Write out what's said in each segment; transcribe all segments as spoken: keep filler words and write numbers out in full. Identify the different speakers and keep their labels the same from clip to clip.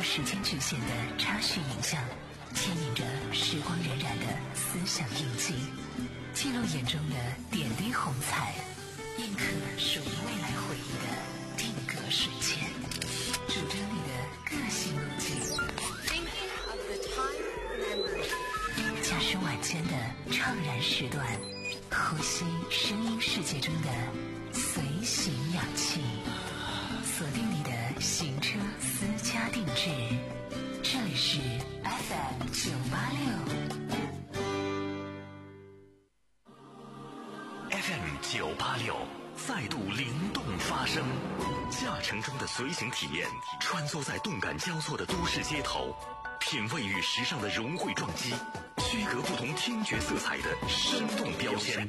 Speaker 1: 时间局限的插叙影像，牵引着时光荏苒的思想印记，记录眼中的点滴红彩，印刻属于未来回忆的定格瞬间，主张你的个性路径，驾驶晚间的怅然时段，呼吸声音世界中的随行氧气，锁定你的行车私家定制，这里是 F M 九八六
Speaker 2: F M 九八六再度灵动发声，驾乘中的随行体验，穿梭在动感交错的都市街头，品味与时尚的融汇撞击，区隔不同听觉色彩的生动标签，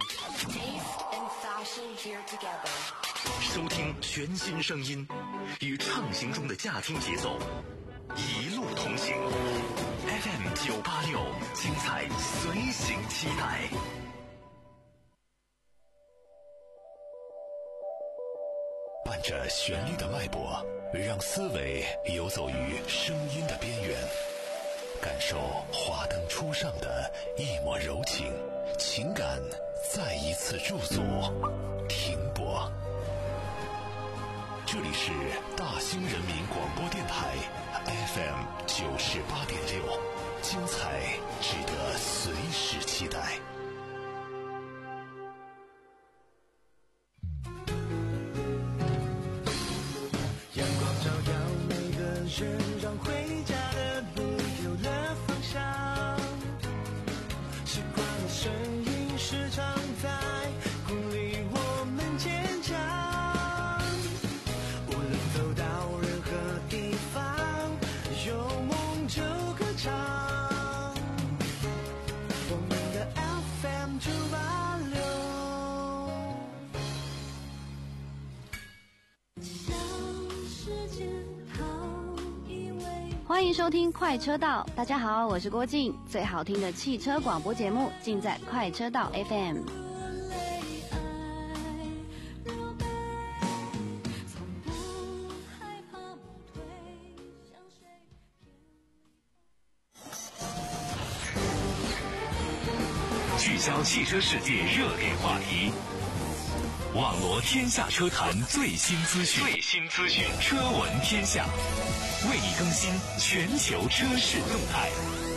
Speaker 2: 收听全新声音，与畅行中的驾听节奏一路同行。 F M 九八六，精彩随行期待。伴着旋律的脉搏，让思维游走于声音的边缘，感受华灯初上的一抹柔情，情感再一次驻足停泊。这里是大兴人民广播电台 F M 九十八点六，精彩值得随时期待。
Speaker 3: 阳光照耀每个人，让回家的路有了方向。习惯的声音时常在鼓励我们坚强。无论走到任何地方，有梦就歌唱。我们的 F M 九八六。
Speaker 4: 欢迎收听快车道，大家好，我是郭静，最好听的汽车广播节目尽在快车道 F M。
Speaker 2: 聚焦汽车世界热点话题，网罗天下车坛最新资讯，最新资讯，车闻天下，为你更新全球车市动态。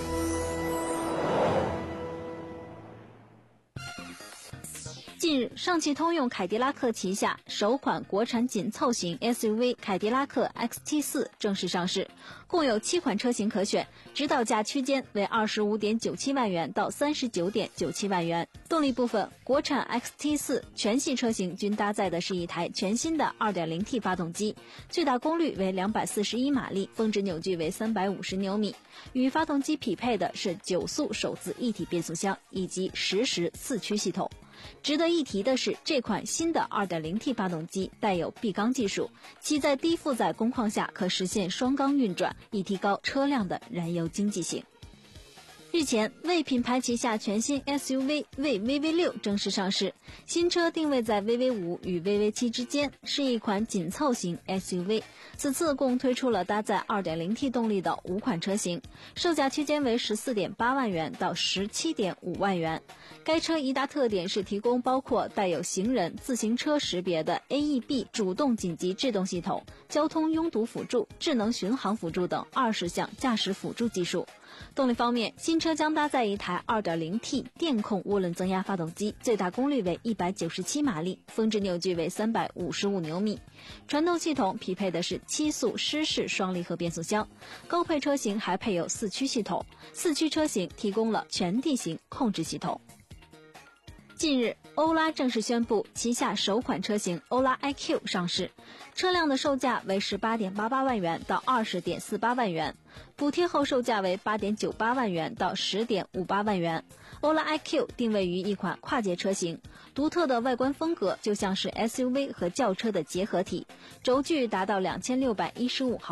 Speaker 5: 近日，上汽通用凯迪拉克旗下首款国产紧凑型 S U V 凯迪拉克 X T 四 正式上市，共有七款车型可选，指导价区间为 二十五点九七万元到 三十九点九七万元。动力部分，国产 X T 四 全系车型均搭载的是一台全新的 二点零T 发动机，最大功率为两百四十一马力，峰值扭矩为三百五十牛米。与发动机匹配的是九速手自一体变速箱以及实时四驱系统。值得一提的是，这款新的 二点零T 发动机带有闭缸技术，其在低负载工况下可实现双缸运转，以提高车辆的燃油经济性。日前，魏品牌旗下全新 S U V 魏 V V 六 正式上市，新车定位在 V V 五 与 V V 七之间，是一款紧凑型 S U V。此次共推出了搭载 二点零T 动力的五款车型，售价区间为 十四点八万元到 十七点五万元。该车一大特点是提供包括带有行人、自行车识别的 A E B 主动紧急制动系统、交通拥堵辅助、智能巡航辅助等二十项驾驶辅助技术。动力方面，新车将搭载一台 二点零T 电控涡轮增压发动机，最大功率为一百九十七马力，峰值扭矩为三百五十五牛米。传动系统匹配的是七速湿式双离合变速箱，高配车型还配有四驱系统，四驱车型提供了全地形控制系统。近日，欧拉正式宣布旗下首款车型欧拉 I Q 上市，车辆的售价为 十八点八八万元到 二十点四八万元，补贴后售价为 八点九八万元到 十点五八万元。欧拉 I Q 定位于一款跨界车型，独特的外观风格就像是 S U V 和轿车的结合体，轴距达到两千六百一十五毫米，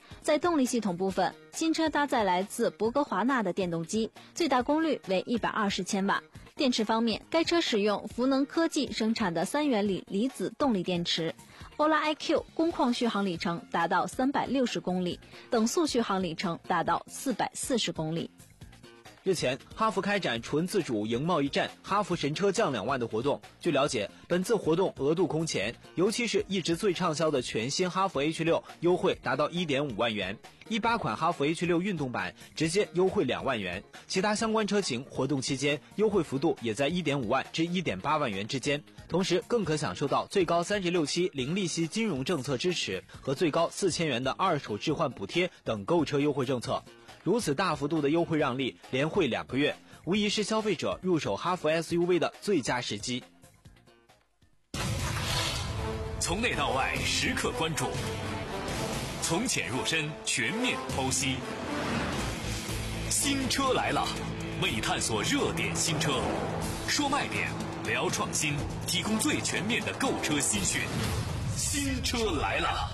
Speaker 5: 在动力系统部分，新车搭载来自博格华纳的电动机，最大功率为一百二十千瓦。电池方面，该车使用孚能科技生产的三元锂离子动力电池。欧拉 I Q 工况续航里程达到三百六十公里，等速续航里程达到四百四十公里。
Speaker 6: 日前，哈弗开展纯自主赢贸易战，哈弗神车降两万的活动。据了解，本次活动额度空前，尤其是一直最畅销的全新哈弗 H 六，优惠达到 一点五万元。一八款哈弗 H 六运动版直接优惠两万元，其他相关车型活动期间优惠幅度也在 一点五万至 一点八万元之间。同时，更可享受到最高三十六期零利息金融政策支持和最高四千元的二手置换补贴等购车优惠政策。如此大幅度的优惠让利，连惠两个月，无疑是消费者入手哈弗 S U V 的最佳时机。
Speaker 2: 从内到外时刻关注，从浅入深全面剖析。新车来了，为探索热点新车，说卖点，聊创新，提供最全面的购车资讯。新车来了。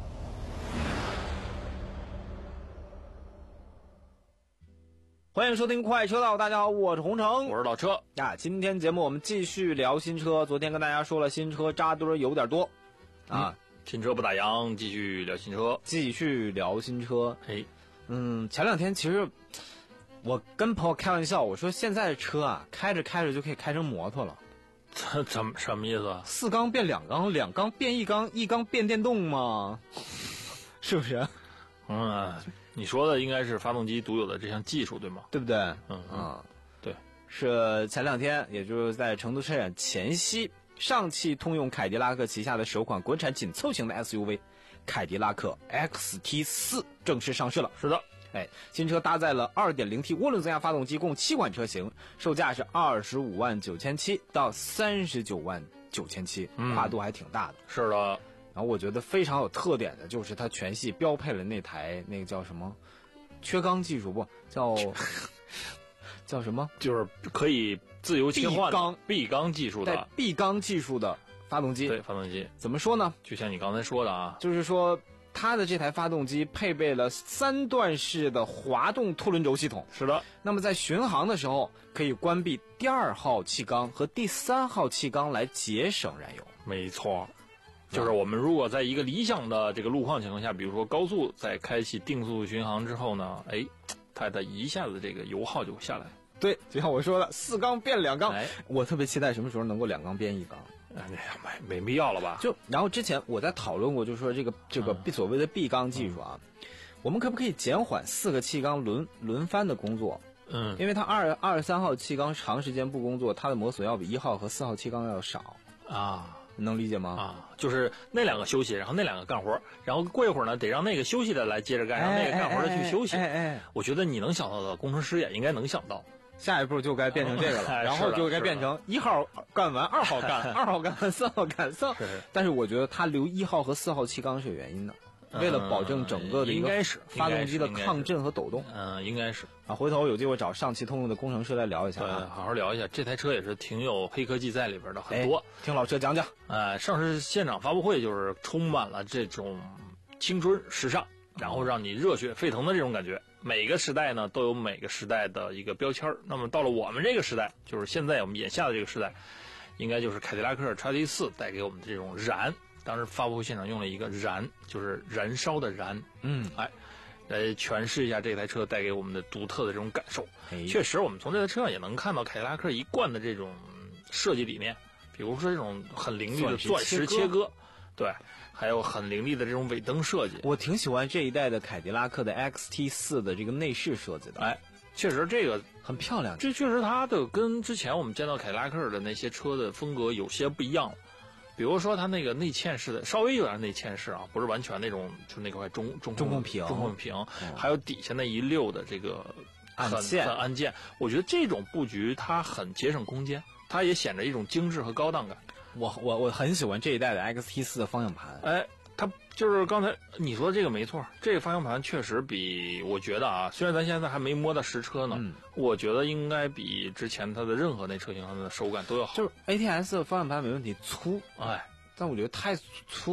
Speaker 6: 欢迎收听快车道，大家好，我是洪城，
Speaker 7: 我是老车
Speaker 6: 啊。今天节目我们继续聊新车，昨天跟大家说了新车扎堆有点多啊、
Speaker 7: 嗯，新车不打烊，继续聊新车，
Speaker 6: 继续聊新车。
Speaker 7: 哎，
Speaker 6: 嗯，前两天其实我跟朋友开玩笑，我说现在的车啊，开着开着就可以开成摩托了。
Speaker 7: 这怎么什么意思啊？
Speaker 6: 四缸变两缸，两缸变一缸，一缸变电动吗？是不是？
Speaker 7: 嗯，你说的应该是发动机独有的这项技术，对吗？
Speaker 6: 对不对？
Speaker 7: 嗯
Speaker 6: 嗯，
Speaker 7: 对，
Speaker 6: 是前两天，也就是在成都车展前夕，上汽通用凯迪拉克旗下的首款国产紧凑型的 S U V 凯迪拉克 X T 四 正式上市了。
Speaker 7: 是的，
Speaker 6: 哎，新车搭载了 二点零 T 涡轮增压发动机，共七款车型，售价是二十五万九千七到三十九万九千七，跨度还挺大的。
Speaker 7: 是的。
Speaker 6: 然后我觉得非常有特点的就是它全系标配了那台那个叫什么缺缸技术，不叫叫什么，
Speaker 7: 就是可以自由切换
Speaker 6: 闭缸
Speaker 7: 闭缸技术的
Speaker 6: 带闭缸技术的发动机。
Speaker 7: 对，发动机
Speaker 6: 怎么说呢？
Speaker 7: 就像你刚才说的啊，
Speaker 6: 就是说它的这台发动机配备了三段式的滑动凸轮轴系统。
Speaker 7: 是的，
Speaker 6: 那么在巡航的时候可以关闭第二号气缸和第三号气缸来节省燃油。
Speaker 7: 没错。就是我们如果在一个理想的这个路况情况下，比如说高速，在开启定速巡航之后呢，哎，它的一下子这个油耗就下来。
Speaker 6: 对，就像我说的，四缸变两缸，
Speaker 7: 哎，
Speaker 6: 我特别期待什么时候能够两缸变一缸。
Speaker 7: 哎，没没必要了吧？
Speaker 6: 就然后之前我在讨论过，就是说这个这个所谓的闭缸技术啊，嗯、我们可不可以减缓四个气缸轮轮番的工作？
Speaker 7: 嗯，
Speaker 6: 因为它二二十三号气缸长时间不工作，它的磨损要比一号和四号气缸要少
Speaker 7: 啊。
Speaker 6: 能理解吗？
Speaker 7: 啊，就是那两个休息，然后那两个干活，然后过一会儿呢，得让那个休息的来接着干，让那个干活的去休息。
Speaker 6: 哎 哎, 哎, 哎，
Speaker 7: 我觉得你能想到的，工程师也应该能想到。
Speaker 6: 下一步就该变成这个了，
Speaker 7: 哎、
Speaker 6: 然后就该变成一号干完，二号干，二号干完，三号干，三号。但是我觉得他留一号和四号气缸是有原因的。为了保证整个的一个发动机的抗震和抖动，
Speaker 7: 嗯，应该是
Speaker 6: 啊。回头有机会找上汽通用的工程师来聊一下，
Speaker 7: 对，好好聊一下。这台车也是挺有黑科技在里边的，很多。
Speaker 6: 哎、听老车讲讲。
Speaker 7: 呃，上市现场发布会就是充满了这种青春时尚，然后让你热血沸腾的这种感觉。每个时代呢都有每个时代的一个标签，那么到了我们这个时代，就是现在我们眼下的这个时代，应该就是凯迪拉克 X T 四 带给我们这种燃。当时发布会现场用了一个燃，就是燃烧的燃，
Speaker 6: 嗯，
Speaker 7: 哎，来诠释一下这台车带给我们的独特的这种感受。
Speaker 6: 哎、
Speaker 7: 确实，我们从这台车上也能看到凯迪拉克一贯的这种设计理念，比如说这种很凌厉的钻石切割，对，还有很凌厉的这种尾灯设计。
Speaker 6: 我挺喜欢这一代的凯迪拉克的 X T 四 的这个内饰设计的，
Speaker 7: 哎，确实这个
Speaker 6: 很漂亮。
Speaker 7: 这确实它的跟之前我们见到凯迪拉克的那些车的风格有些不一样了。比如说它那个内嵌式的，稍微有点内嵌式啊，不是完全那种，就那块中中
Speaker 6: 中控屏，
Speaker 7: 中控屏，
Speaker 6: 嗯、
Speaker 7: 还有底下那一溜的这个
Speaker 6: 按键，
Speaker 7: 很按键。我觉得这种布局它很节省空间，它也显着一种精致和高档感。
Speaker 6: 我我我很喜欢这一代的 X T 四 的方向盘，
Speaker 7: 哎。它就是刚才你说的这个没错，这个方向盘确实比我觉得啊，虽然咱现在还没摸到实车呢，
Speaker 6: 嗯、
Speaker 7: 我觉得应该比之前它的任何那车型上的手感都要好。
Speaker 6: 就是 A T S 的方向盘没问题，粗，
Speaker 7: 哎，
Speaker 6: 但我觉得太粗了。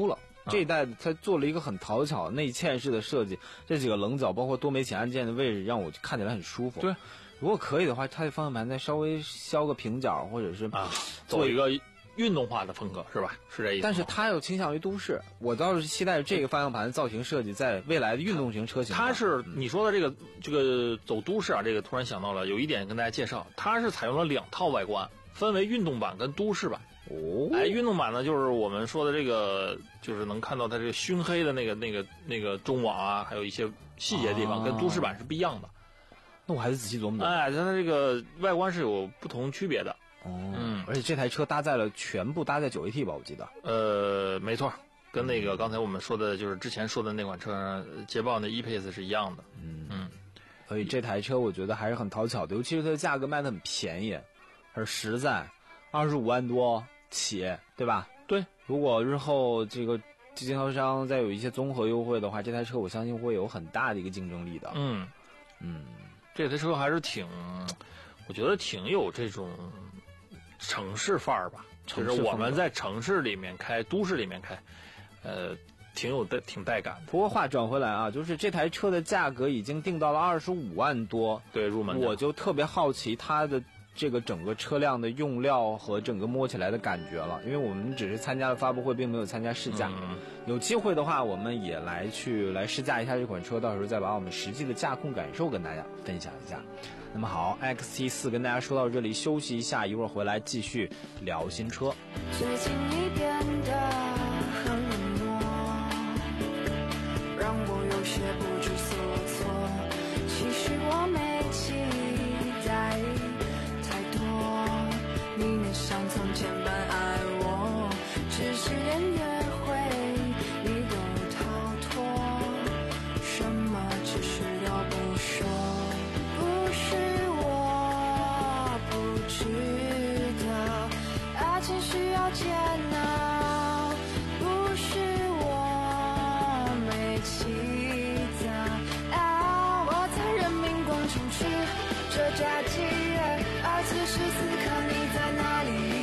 Speaker 6: 这一代它做了一个很讨巧内嵌式的设计，这几个棱角包括多媒体按键的位置让我看起来很舒服。
Speaker 7: 对，
Speaker 6: 如果可以的话，它的方向盘再稍微削个平角，或者是
Speaker 7: 啊，做一个运动化的风格是吧？是这意思。
Speaker 6: 但是它又倾向于都市，我倒是期待这个方向盘的造型设计在未来的运动型车型。
Speaker 7: 它是你说的这个这个走都市啊，这个突然想到了有一点跟大家介绍，它是采用了两套外观，分为运动版跟都市版。
Speaker 6: 哦，
Speaker 7: 哎，运动版呢，就是我们说的这个，就是能看到它这个熏黑的那个、那个、那个中网啊，还有一些细节地方，
Speaker 6: 啊、
Speaker 7: 跟都市版是不一样的。
Speaker 6: 那我还是仔细琢磨琢磨。
Speaker 7: 哎，它这个外观是有不同区别的。
Speaker 6: 哦，
Speaker 7: 嗯，
Speaker 6: 而且这台车搭载了全部搭载九 A T 吧，我记得。
Speaker 7: 呃，没错，跟那个刚才我们说的，就是之前说的那款车捷豹那 E-Pace 是一样的。
Speaker 6: 嗯
Speaker 7: 嗯，
Speaker 6: 所以这台车我觉得还是很讨巧的，尤其是它的价格卖的很便宜，很实在，二十五万多起，对吧？
Speaker 7: 对，
Speaker 6: 如果日后这个经销商再有一些综合优惠的话，这台车我相信会有很大的一个竞争力的。
Speaker 7: 嗯
Speaker 6: 嗯，
Speaker 7: 这台车还是挺，我觉得挺有这种城市范儿吧，就是我们在城市里面开，都市里面开，呃，挺有带挺带感的。
Speaker 6: 不过话转回来啊，就是这台车的价格已经定到了二十五万多，
Speaker 7: 对，入门。
Speaker 6: 我就特别好奇它的这个整个车辆的用料和整个摸起来的感觉了，因为我们只是参加了发布会，并没有参加试驾。
Speaker 7: 嗯、
Speaker 6: 有机会的话，我们也来去来试驾一下这款车，到时候再把我们实际的驾控感受跟大家分享一下。那么好 ，X T 四 跟大家说到这里，休息一下，一会儿回来继续聊新车。
Speaker 8: 最近你变得很冷漠，让我有些不知所措。其实我没期待太多，你能像从前般爱我，只是连约会你都逃脱，什么只是都不说。不是我不知道，爱情需要煎熬，不是我没起早啊！我在人民广场吃着炸鸡，而此时此刻你在哪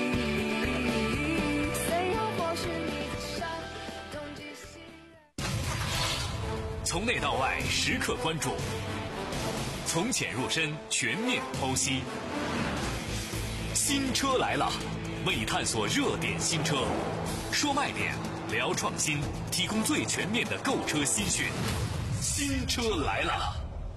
Speaker 8: 里？随后或许你在山东极西。
Speaker 2: 从内到外时刻关注，从浅入深全面剖析。新车来了，为你探索热点新车，说卖点，聊创新，提供最全面的购车新讯。新车来了。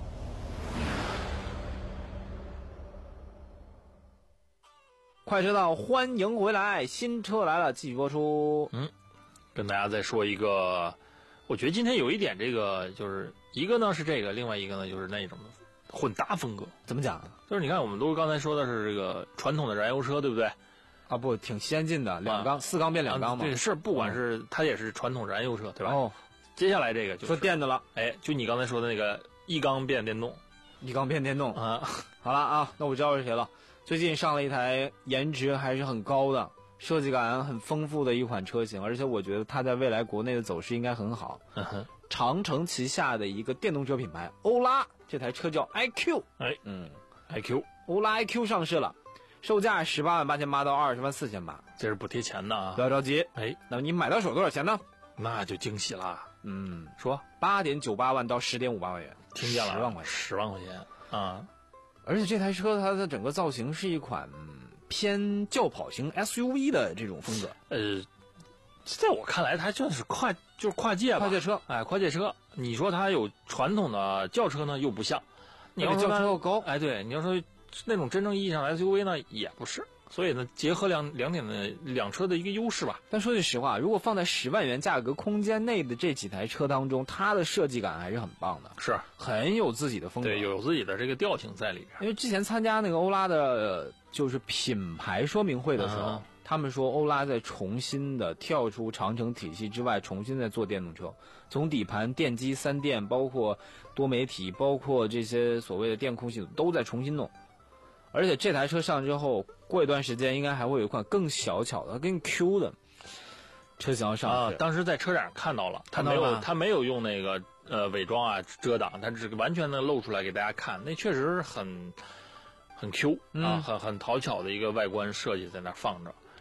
Speaker 6: 快车道，欢迎回来！新车来了，继续播出。
Speaker 7: 嗯，跟大家再说一个，我觉得今天有一点这个，就是一个呢是这个，另外一个呢就是那种混搭风格。
Speaker 6: 怎么讲？
Speaker 7: 就是你看，我们都刚才说的是这个传统的燃油车，对不对？
Speaker 6: 啊，不，挺先进的，两缸、啊、四缸变两缸嘛。
Speaker 7: 对，是，不管是、嗯、它也是传统燃油车，对吧？
Speaker 6: 哦，
Speaker 7: 接下来这个就是
Speaker 6: 说电的了，
Speaker 7: 哎，就你刚才说的那个一缸变电动，
Speaker 6: 一缸变电动
Speaker 7: 啊。
Speaker 6: 好了啊，那我知道是谁了。最近上了一台颜值还是很高的、设计感很丰富的一款车型，而且我觉得它在未来国内的走势应该很好。
Speaker 7: 嗯哼，
Speaker 6: 长城旗下的一个电动车品牌欧拉，这台车叫 I Q。
Speaker 7: 哎，
Speaker 6: 嗯
Speaker 7: ，I Q，
Speaker 6: 欧拉 I Q 上市了。售价十八万八千八到二十万四千八，
Speaker 7: 这是补贴钱的啊！
Speaker 6: 不要着急，
Speaker 7: 哎，
Speaker 6: 那么你买到手多少钱呢？
Speaker 7: 那就惊喜了。
Speaker 6: 嗯，
Speaker 7: 说
Speaker 6: 八点九八万到十点五八万元，
Speaker 7: 听见了，
Speaker 6: 十万块钱，
Speaker 7: 十万块钱啊！
Speaker 6: 而且这台车它的整个造型是一款偏轿跑型 S U V 的这种风格。
Speaker 7: 呃，在我看来，它就是跨就是跨界吧，
Speaker 6: 跨界车，
Speaker 7: 哎，跨界车。你说它有传统的轿车呢，又不像；你要
Speaker 6: 轿车又高，
Speaker 7: 哎，对，你要说。那种真正意义上的 S U V 呢，也不是，所以呢，结合两两点的两车的一个优势吧。
Speaker 6: 但说句实话，如果放在十万元价格空间内的这几台车当中，它的设计感还是很棒的，
Speaker 7: 是
Speaker 6: 很有自己的风格，
Speaker 7: 对，有自己的这个调性在里边。
Speaker 6: 因为之前参加那个欧拉的，就是品牌说明会的时候，嗯、他们说欧拉在重新的跳出长城体系之外，重新在做电动车，从底盘、电机、三电，包括多媒体，包括这些所谓的电控系统，都在重新弄。而且这台车上之后，过一段时间应该还会有一款更小巧的、更 Q 的车型要上市。
Speaker 7: 啊，当时在车展上看到了，他没有他没有用那个呃伪装啊遮挡，他只完全的露出来给大家看，那确实很很 Q 啊，
Speaker 6: 嗯、
Speaker 7: 很很讨巧的一个外观设计在那放着。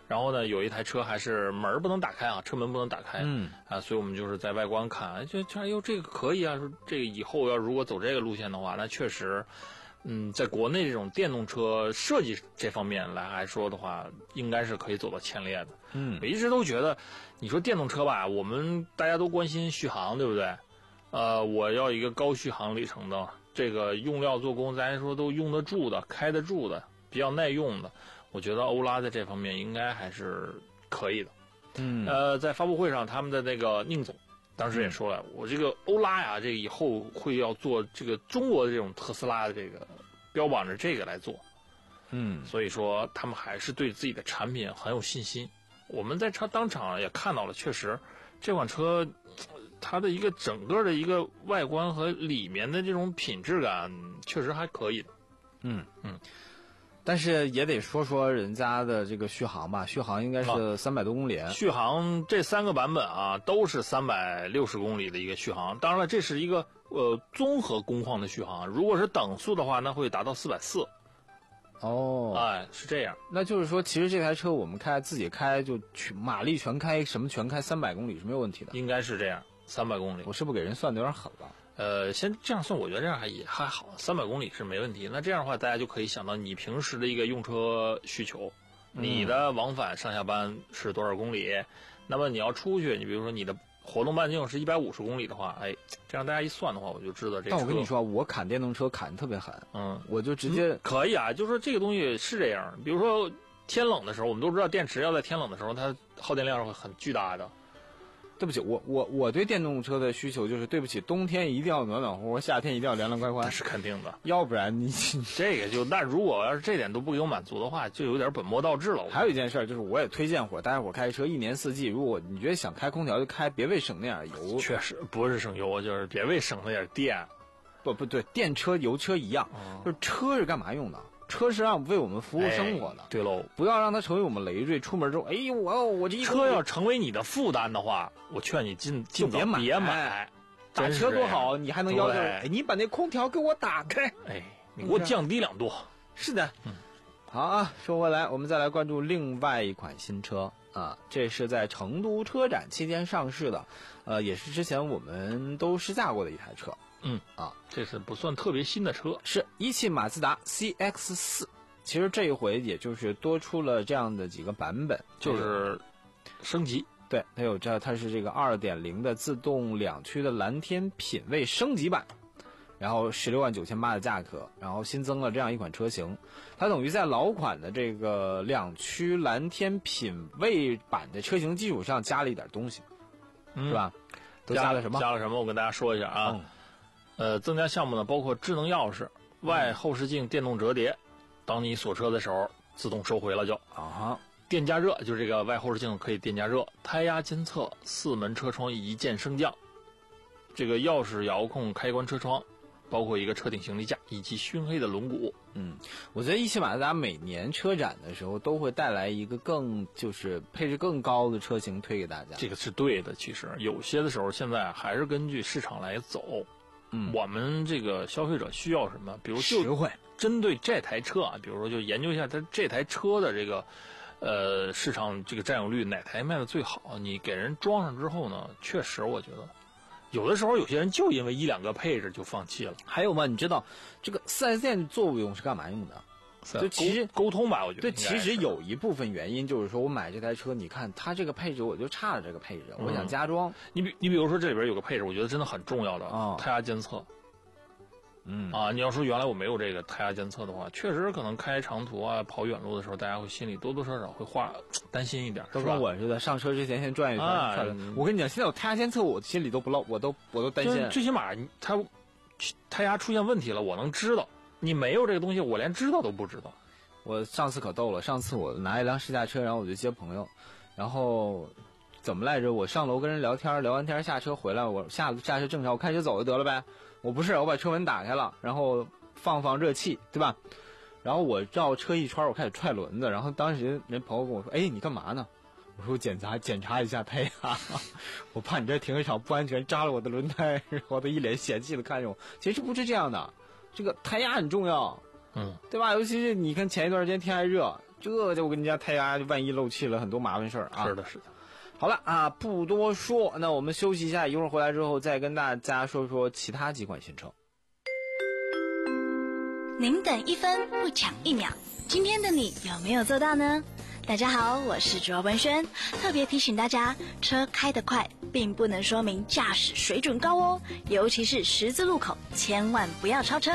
Speaker 7: 然后呢，有一台车还是门儿不能打开啊，车门不能打开，
Speaker 6: 嗯
Speaker 7: 啊，所以我们就是在外观看，哎，这这哎呦这个可以啊，说这个以后要如果走这个路线的话，那确实，嗯，在国内这种电动车设计这方面来来说的话，应该是可以走到前列的。
Speaker 6: 嗯
Speaker 7: 我一直都觉得，你说电动车吧，我们大家都关心续航，对不对？呃，我要一个高续航里程的，这个用料做工，咱说都用得住的、开得住的、比较耐用的。我觉得欧拉在这方面应该还是可以的。
Speaker 6: 嗯
Speaker 7: 呃，在发布会上，他们的那个宁总当时也说了，我这个欧拉呀，这个以后会要做这个中国的这种特斯拉的这个标榜着这个来做，
Speaker 6: 嗯
Speaker 7: 所以说他们还是对自己的产品很有信心。我们在车当场也看到了，确实这款车它的一个整个的一个外观和里面的这种品质感确实还可以的。
Speaker 6: 嗯
Speaker 7: 嗯。
Speaker 6: 但是也得说说人家的这个续航吧，续航应该是三百多公里。
Speaker 7: 续航这三个版本啊，都是三百六十公里的一个续航。当然了，这是一个呃综合工况的续航。如果是等速的话，那会达到四百四。
Speaker 6: 哦，
Speaker 7: 哎，是这样。
Speaker 6: 那就是说，其实这台车我们开自己开就全马力全开，什么全开，三百公里是没有问题的。
Speaker 7: 应该是这样，三百公里。
Speaker 6: 我是不是给人算的有点狠了？
Speaker 7: 呃，先这样算，我觉得这样还也还好，三百公里是没问题。那这样的话，大家就可以想到你平时的一个用车需求，你的往返上下班是多少公里？嗯、那么你要出去，你比如说你的活动半径是一百五十公里的话，哎，这样大家一算的话，我就知道这。
Speaker 6: 但我跟你说，我砍电动车砍得特别狠，
Speaker 7: 嗯，
Speaker 6: 我就直接、
Speaker 7: 嗯、可以啊，就是说这个东西是这样。比如说天冷的时候，我们都知道电池要在天冷的时候，它耗电量会很巨大的。
Speaker 6: 对不起，我我我对电动车的需求就是，对不起，冬天一定要暖暖和和，夏天一定要凉凉快快。
Speaker 7: 那是肯定的，
Speaker 6: 要不然你
Speaker 7: 这个就那如果要是这点都不给我满足的话，就有点本末倒置了。
Speaker 6: 还有一件事就是，我也推荐伙大家伙开车一年四季，如果你觉得想开空调就开，别为省那点油。
Speaker 7: 确实不是省油，就是别为省那点电。
Speaker 6: 不不对，电车油车一样，嗯、就是车是干嘛用的？车是让为我们服务生活的，
Speaker 7: 哎、对喽，
Speaker 6: 不要让它成为我们累赘。出门之后，哎呦，我我这一
Speaker 7: 车要成为你的负担的话，我劝你尽尽早
Speaker 6: 别买，
Speaker 7: 别买。
Speaker 6: 打车多好，你还能要求，哎，你把那空调给我打开，
Speaker 7: 哎，你给我降低两度。
Speaker 6: 是的，
Speaker 7: 嗯，
Speaker 6: 好啊。说回来，我们再来关注另外一款新车啊，这是在成都车展期间上市的，呃，也是之前我们都试驾过的一台车。
Speaker 7: 嗯
Speaker 6: 啊，
Speaker 7: 这是不算特别新的车，
Speaker 6: 是一汽马自达 C X 四。其实这一回也就是多出了这样的几个版本，
Speaker 7: 就是升级。
Speaker 6: 对，它有这，它是这个 二点零 的自动两驱的蓝天品味升级版，然后十六万九千八的价格，然后新增了这样一款车型。它等于在老款的这个两驱蓝天品味版的车型基础上加了一点东西，
Speaker 7: 嗯、
Speaker 6: 是吧？都加了什么？
Speaker 7: 加了什么？我跟大家说一下啊。嗯呃，增加项目呢，包括智能钥匙、外后视镜电动折叠，当你锁车的时候自动收回了就
Speaker 6: 啊。
Speaker 7: 电加热，就是这个外后视镜可以电加热，胎压监测，四门车窗一键升降，这个钥匙遥控开关车窗，包括一个车顶行李架以及熏黑的轮毂。
Speaker 6: 嗯，我觉得一汽马自达每年车展的时候都会带来一个更就是配置更高的车型推给大家，
Speaker 7: 这个是对的。其实有些的时候现在还是根据市场来走。
Speaker 6: 嗯，
Speaker 7: 我们这个消费者需要什么？比如
Speaker 6: 实惠，
Speaker 7: 针对这台车啊，比如说就研究一下它这台车的这个，呃，市场这个占有率哪台卖的最好？你给人装上之后呢，确实我觉得，有的时候有些人就因为一两个配置就放弃了。
Speaker 6: 还有嘛，你知道这个 四 S 店作用是干嘛用的？就其实
Speaker 7: 沟通吧，我觉得
Speaker 6: 对，其实有一部分原因就是说我买这台车，你看它这个配置我就差了这个配置，
Speaker 7: 嗯、
Speaker 6: 我想加装。
Speaker 7: 你比你比如说这里边有个配置，我觉得真的很重要的，
Speaker 6: 哦、
Speaker 7: 胎压监测。
Speaker 6: 嗯
Speaker 7: 啊，你要说原来我没有这个胎压监测的话，确实可能开长途啊、跑远路的时候，大家会心里多多少少会话担心一点，
Speaker 6: 都跟我似的，上车之前先转一转。啊、我跟你讲，现在有胎压监测，我心里都不落，我都我都担心。
Speaker 7: 最起码它胎压出现问题了，我能知道。你没有这个东西，我连知道都不知道。
Speaker 6: 我上次可逗了，上次我拿一辆试驾车，然后我就接朋友，然后怎么来着？我上楼跟人聊天，聊完天下车回来，我下下车正常，我开车走就得了呗。我不是，我把车门打开了，然后放放热气，对吧？然后我绕车一圈，我开始踹轮子，然后当时人朋友跟我说：“哎，你干嘛呢？”我说：“我检查检查一下胎压，我怕你这停车场不安全，扎了我的轮胎。”然后他一脸嫌弃的看着我。其实不是这样的，这个胎压很重要。
Speaker 7: 嗯，
Speaker 6: 对吧？尤其是你看前一段时间天还热， 这就跟人家胎压万一漏气了，很多麻烦事儿啊。
Speaker 7: 是的，是的。
Speaker 6: 好了啊，不多说，那我们休息一下，一会儿回来之后再跟大家说说其他几款新车。
Speaker 9: 您等一分不抢一秒，今天的你有没有做到呢？大家好，我是卓文萱，特别提醒大家，车开得快并不能说明驾驶水准高哦，尤其是十字路口，千万不要超车。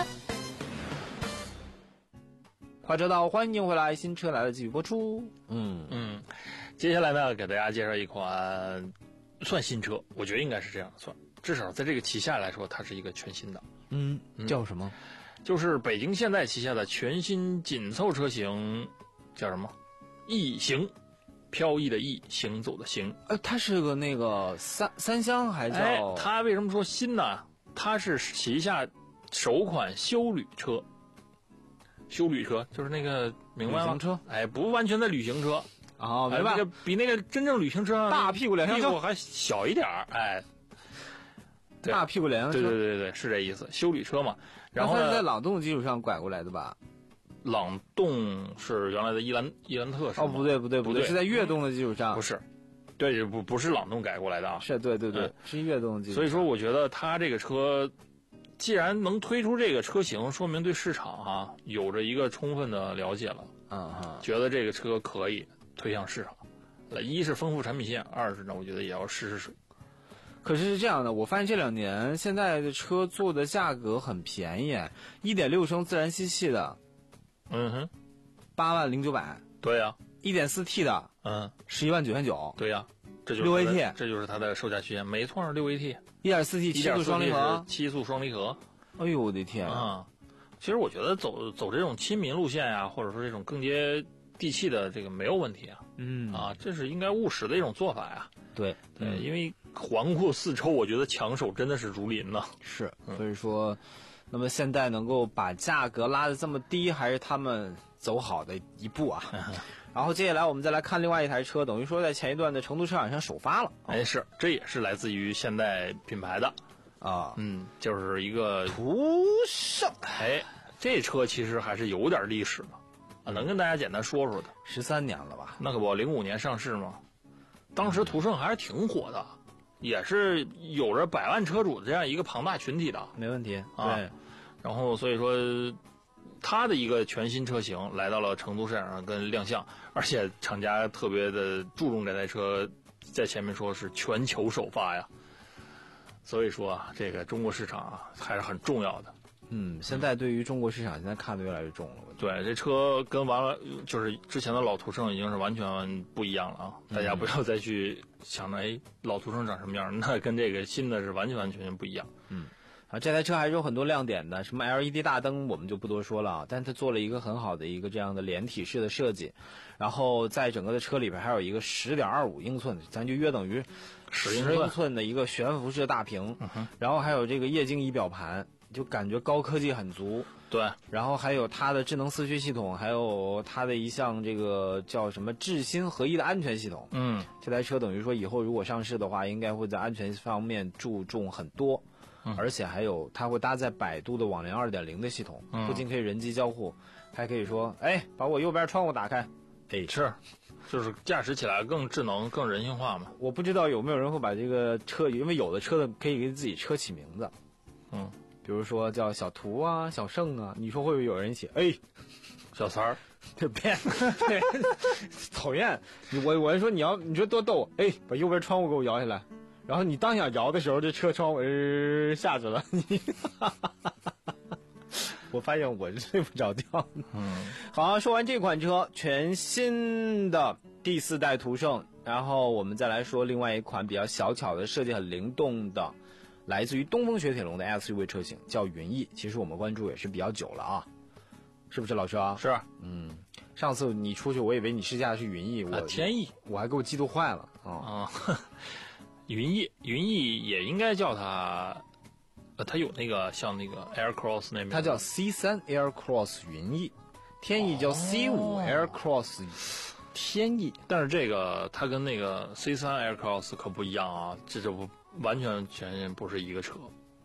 Speaker 6: 快车道，欢迎回来，新车来了，继续播出。嗯
Speaker 7: 嗯，接下来呢，给大家介绍一款算新车，我觉得应该是这样算，至少在这个旗下来说，它是一个全新的。
Speaker 6: 嗯，叫什么？
Speaker 7: 就是北京现代旗下的全新紧凑车型，叫什么？逸行，飘逸的逸，行走的行。
Speaker 6: 呃，它是个那个三三厢还叫？
Speaker 7: 哎，它为什么说新呢？它是旗下首款休旅车。休旅车就是那个明白吗？
Speaker 6: 旅行车。
Speaker 7: 哎，不完全的旅行车
Speaker 6: 啊，明白。
Speaker 7: 哎、比那个真正旅行车
Speaker 6: 大屁股两厢车
Speaker 7: 屁股还小一点儿，哎。
Speaker 6: 大屁股两厢车。
Speaker 7: 对对对对，是这意思。休旅车嘛。然后呢，
Speaker 6: 它是在朗动基础上拐过来的吧？
Speaker 7: 朗动是原来的伊兰伊兰特是吗？
Speaker 6: 哦，不对不对不对，是在悦动的基础上。
Speaker 7: 不是，对，不不是朗动改过来的啊。
Speaker 6: 是，对对对，嗯、是悦动的基础上。
Speaker 7: 所以说，我觉得它这个车，既然能推出这个车型，说明对市场哈、啊、有着一个充分的了解了。
Speaker 6: 嗯哼，
Speaker 7: 觉得这个车可以推向市场。一是丰富产品线，二是呢，我觉得也要试试水。
Speaker 6: 可是是这样的，我发现这两年现在的车做的价格很便宜，一点六升自然吸气的。
Speaker 7: 嗯哼，
Speaker 6: 八万零九百。
Speaker 7: 对呀、啊，
Speaker 6: 一点四 T 的，
Speaker 7: 嗯，
Speaker 6: 十一万九千九。
Speaker 7: 对呀、啊，这就是
Speaker 6: 六 A T，
Speaker 7: 这就是它的售价区间，没错，六 A T，
Speaker 6: 一点四 T 七速双离合，
Speaker 7: 七速双离合。
Speaker 6: 哎呦我的天
Speaker 7: 啊！其实我觉得走走这种亲民路线呀、啊，或者说这种更接地气的这个没有问题啊。
Speaker 6: 嗯
Speaker 7: 啊，这是应该务实的一种做法呀。
Speaker 6: 对
Speaker 7: 对、嗯，因为环顾四周，我觉得抢手真的是如林呐。
Speaker 6: 是，所以说。嗯那么现在能够把价格拉得这么低，还是他们走好的一步啊。然后接下来我们再来看另外一台车，等于说在前一段的成都车展上首发了。
Speaker 7: 哎，是，这也是来自于现代品牌的
Speaker 6: 啊，
Speaker 7: 嗯，就是一个
Speaker 6: 途胜。
Speaker 7: 哎，这车其实还是有点历史的啊，能跟大家简单说说的。
Speaker 6: 十三年了吧？
Speaker 7: 那可不，零五年上市嘛，当时途胜还是挺火的。也是有着百万车主的这样一个庞大群体的，
Speaker 6: 没问题
Speaker 7: 啊。
Speaker 6: 对，
Speaker 7: 然后所以说，它的一个全新车型来到了成都市场上跟亮相，而且厂家特别的注重这台车，在前面说是全球首发呀。所以说啊，这个中国市场啊还是很重要的。
Speaker 6: 嗯，现在对于中国市场现在看得越来越重了。
Speaker 7: 对，这车跟完了就是之前的老途胜已经是完全不一样了啊！大家不要再去想着哎老途胜长什么样，那跟这个新的是完全完全全不一样。
Speaker 6: 嗯，啊，这台车还是有很多亮点的，什么 L E D 大灯我们就不多说了啊，但它做了一个很好的一个这样的连体式的设计，然后在整个的车里边还有一个 十点二五英寸，咱就约等于十英寸的一个悬浮式大屏，
Speaker 7: 嗯、
Speaker 6: 然后还有这个液晶仪表盘。就感觉高科技很足，
Speaker 7: 对，
Speaker 6: 然后还有它的智能四驱系统，还有它的一项这个叫什么智新合一的安全系统。
Speaker 7: 嗯，
Speaker 6: 这台车等于说以后如果上市的话，应该会在安全方面注重很多，
Speaker 7: 嗯、
Speaker 6: 而且还有它会搭载百度的网联 二点零 的系统，
Speaker 7: 嗯、
Speaker 6: 不仅可以人机交互，还可以说，哎，把我右边窗户打开，哎，
Speaker 7: 是。就是驾驶起来更智能、更人性化嘛。
Speaker 6: 我不知道有没有人会把这个车，因为有的车的可以给自己车起名字，
Speaker 7: 嗯。
Speaker 6: 比如说叫小图啊、小盛啊，你说会不会有人写？哎，
Speaker 7: 小三儿，
Speaker 6: 对，别，讨厌！我我是说你要，你说多逗！哎，把右边窗户给我摇下来，然后你当想摇的时候，这车窗户、呃、下去了。我发现我是睡不着觉。
Speaker 7: 嗯，
Speaker 6: 好，说完这款车，全新的第四代途胜，然后我们再来说另外一款比较小巧的、设计很灵动的。来自于东风雪铁龙的 S U V 车型叫云翼，其实我们关注也是比较久了啊，是不是老车？
Speaker 7: 是，
Speaker 6: 嗯，上次你出去，我以为你试驾的是云翼，我、
Speaker 7: 啊、天翼，
Speaker 6: 我还给我嫉妒坏了啊！
Speaker 7: 啊，云翼，云翼也应该叫它，呃，它有那个像那个 Air Cross 那边，
Speaker 6: 它叫 C 三 Air Cross 云翼，天翼叫 C 五 Air Cross 天翼，
Speaker 7: 但是这个它跟那个 C 三 Air Cross 可不一样啊，这就不。完全全不是一个车，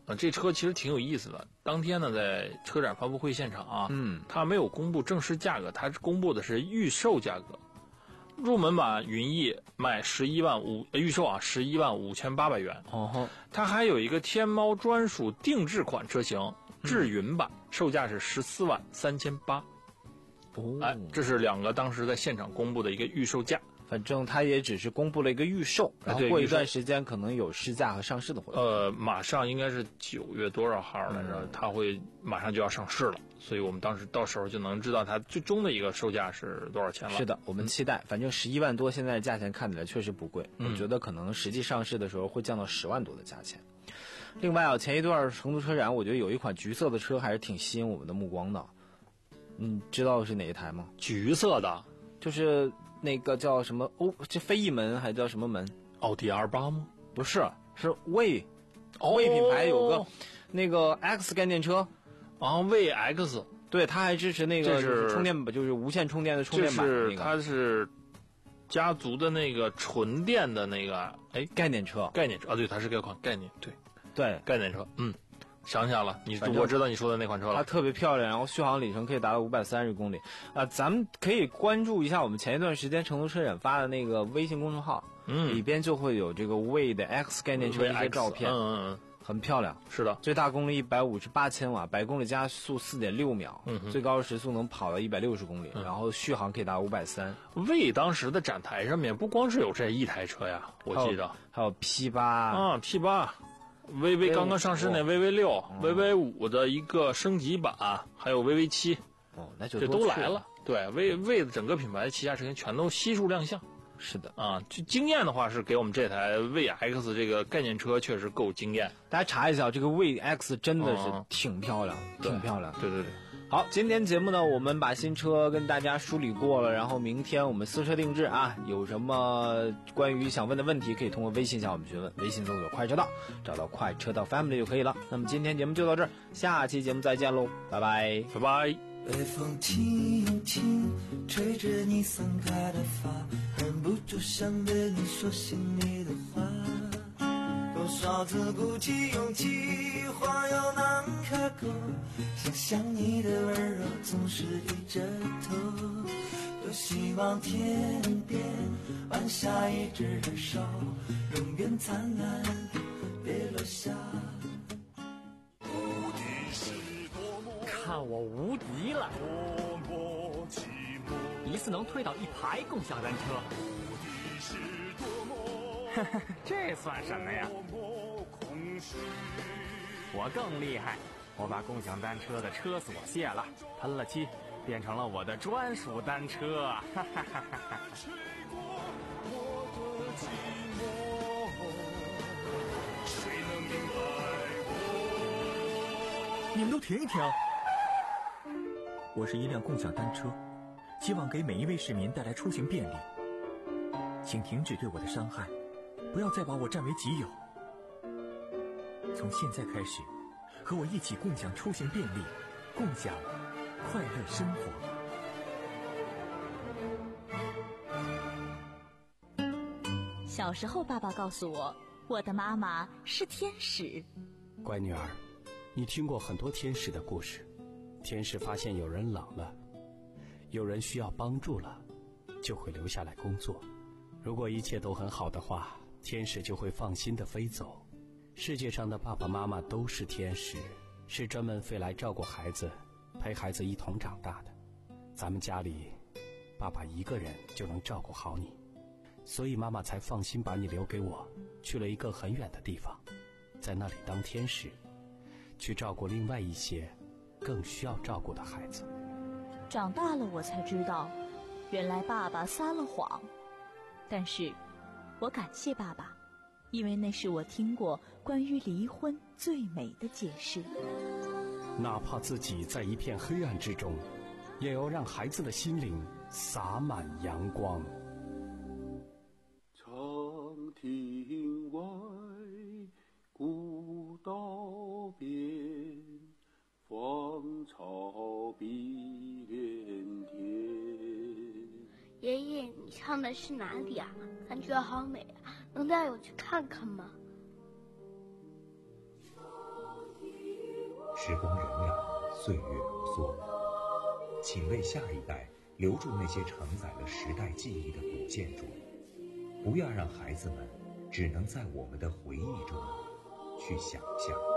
Speaker 7: 呃，这车其实挺有意思的。当天呢，在车展发布会现场啊，
Speaker 6: 嗯，
Speaker 7: 它没有公布正式价格，它公布的是预售价格。入门版云翼卖十一万五，预售啊十一万五千八百元。
Speaker 6: 哦，
Speaker 7: 它还有一个天猫专属定制款车型智云版，售价是十四万三千八。
Speaker 6: 哦，
Speaker 7: 哎，这是两个当时在现场公布的一个预售价。
Speaker 6: 反正它也只是公布了一个预售，然后过一段时间可能有试驾和上市的活动。
Speaker 7: 呃，马上应该是九月多少号来着？它会马上就要上市了，所以我们当时到时候就能知道它最终的一个售价是多少钱了。
Speaker 6: 是的，我们期待。反正十一万多，现在的价钱看起来确实不贵，
Speaker 7: 嗯、
Speaker 6: 我觉得可能实际上市的时候会降到十万多的价钱。另外啊，前一段成都车展，我觉得有一款橘色的车还是挺吸引我们的目光的。你知道是哪一台吗？
Speaker 7: 橘色的，
Speaker 6: 就是那个叫什么欧，这飞翼门还叫什么门？
Speaker 7: 奥迪 R 八吗？
Speaker 6: 不是，是魏，
Speaker 7: 哦、
Speaker 6: 魏品牌有个那个 X 概念车
Speaker 7: 啊，魏 X，
Speaker 6: 对，它还支持那个
Speaker 7: 是
Speaker 6: 充电，就是无线充电的充电板、那个。
Speaker 7: 是它是家族的那个纯电的那个哎
Speaker 6: 概念车，
Speaker 7: 概念车啊，对，它是这款概念，对
Speaker 6: 对
Speaker 7: 概念车，嗯。想起来了，你我知道你说的那款车了。
Speaker 6: 它特别漂亮，然后续航里程可以达到五百三十公里啊、呃！咱们可以关注一下我们前一段时间成都车展发的那个微信公众号，
Speaker 7: 嗯，
Speaker 6: 里边就会有这个魏的 X 概念车的一些照片，
Speaker 7: 嗯嗯嗯，
Speaker 6: 很漂亮。
Speaker 7: 是的，
Speaker 6: 最大功率一百五十八千瓦，百公里加速四点六秒，
Speaker 7: 嗯，
Speaker 6: 最高时速能跑到一百六十公里，
Speaker 7: 嗯、
Speaker 6: 然后续航可以达五百三。
Speaker 7: 魏当时的展台上面不光是有这一台车呀，我记得
Speaker 6: 还有 P 八
Speaker 7: 啊 P 八。V V 刚刚上市那 V V 六、V V 五的一个升级版，还有 V V 七，
Speaker 6: 哦，那就
Speaker 7: 这都来了。对，魏魏的整个品牌旗下车型全都悉数亮相。
Speaker 6: 是的
Speaker 7: 啊，就惊艳的话是给我们这台魏 X 这个概念车确实够惊艳。
Speaker 6: 大家查一下，这个魏 X 真的是挺漂亮，嗯、挺漂亮。
Speaker 7: 对对对。
Speaker 6: 好，今天节目呢，我们把新车跟大家梳理过了，然后明天我们私车定制啊，有什么关于想问的问题，可以通过微信向我们询问，微信搜索快车道，找到快车道 family 就可以了。那么今天节目就到这儿，下期节目再见喽，拜拜，
Speaker 7: 拜拜。
Speaker 3: 微风轻轻吹着你散开的发，忍不住想对你说心里的话。多少次鼓起勇气，话又难开口，想想你的温柔总是低着头。多希望天边弯下一只手，永远灿烂别落下。
Speaker 10: 看我无敌了！一次能推倒一排共享单车。这算什么呀？我更厉害，我把共享单车的车锁卸了，喷了漆，变成了我的专属单车。哈哈哈哈！
Speaker 11: 你们都停一停！我是一辆共享单车，希望给每一位市民带来出行便利。请停止对我的伤害，不要再把我占为己有。从现在开始，和我一起共享出行便利，共享快乐生活。
Speaker 12: 小时候，爸爸告诉我，我的妈妈是天使。
Speaker 13: 乖女儿，你听过很多天使的故事。天使发现有人老了，有人需要帮助了，就会留下来工作。如果一切都很好的话，天使就会放心地飞走。世界上的爸爸妈妈都是天使，是专门飞来照顾孩子，陪孩子一同长大的。咱们家里，爸爸一个人就能照顾好你，所以妈妈才放心把你留给我，去了一个很远的地方，在那里当天使，去照顾另外一些更需要照顾的孩子。
Speaker 12: 长大了我才知道，原来爸爸撒了谎。但是我感谢爸爸，因为那是我听过关于离婚最美的解释。
Speaker 13: 哪怕自己在一片黑暗之中，也要让孩子的心灵洒满阳光。
Speaker 14: 长亭外，古道边，芳草碧连天。
Speaker 15: 爷爷，你唱的是哪里啊？感觉好美啊，能带我去看看吗？
Speaker 16: 时光荏苒，岁月如梭，请为下一代留住那些承载了时代记忆的古建筑，不要让孩子们只能在我们的回忆中去想象。